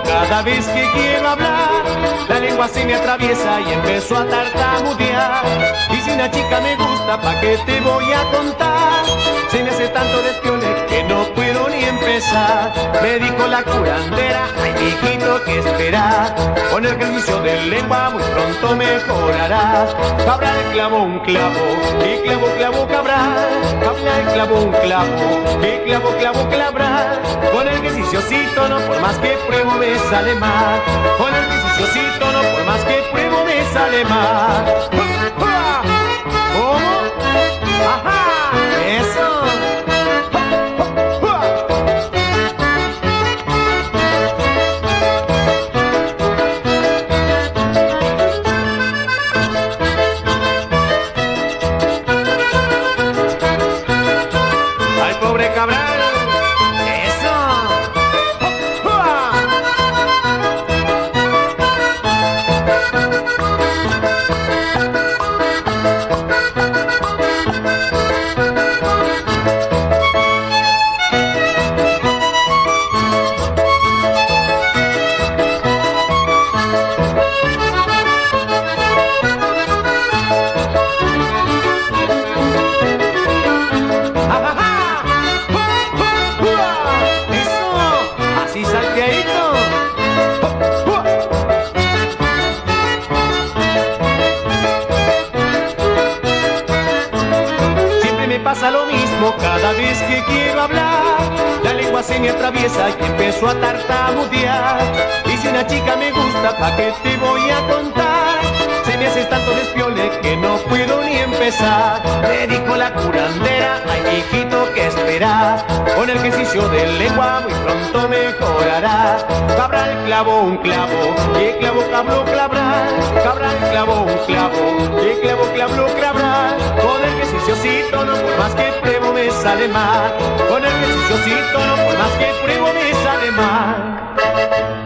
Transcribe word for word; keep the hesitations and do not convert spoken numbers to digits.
cada vez que quiero hablar. La lengua se me atraviesa y empezó a tartamudear. Y si una chica me gusta, ¿pa' qué te voy a contar? Se me hace tanto despiole que no puedo ni empezar. Me dijo la curandera, ay hijito, ¿qué esperar? Con el ejercicio de lengua muy pronto mejorarás. Cabral clavó un clavo, y clavo, clavo, cabral. Cabral clavó un clavo, y clavo, clavo, cabral. Con el ejerciciocito no, por más que pruebo me sale mal. Con el ejerciciocito no, por más que pruebo me sale mal. ¿Cómo? ¡Ajá! ¡Eso! ¡Ay, pobre Cabral! ¡Eso! Pasa lo mismo cada vez que quiero hablar. La lengua se me atraviesa y empiezo a tartamudear. Y si una chica me gusta, ¿pa' qué te voy a contar? Se me hace tanto despiole que no puedo ni empezar. Me dijo la curandera, ay hijito, ¿qué esperar? Con el ejercicio de lengua muy pronto mejorarás. Cabral clavó un clavo, y clavo, clavo, clavral. Cabral clavó un clavo, y clavo, clavo, clavral. Con el ejerciciocito no, por más que pruebo me sale mal. Con el ejerciciocito no, por más que pruebo me sale mal.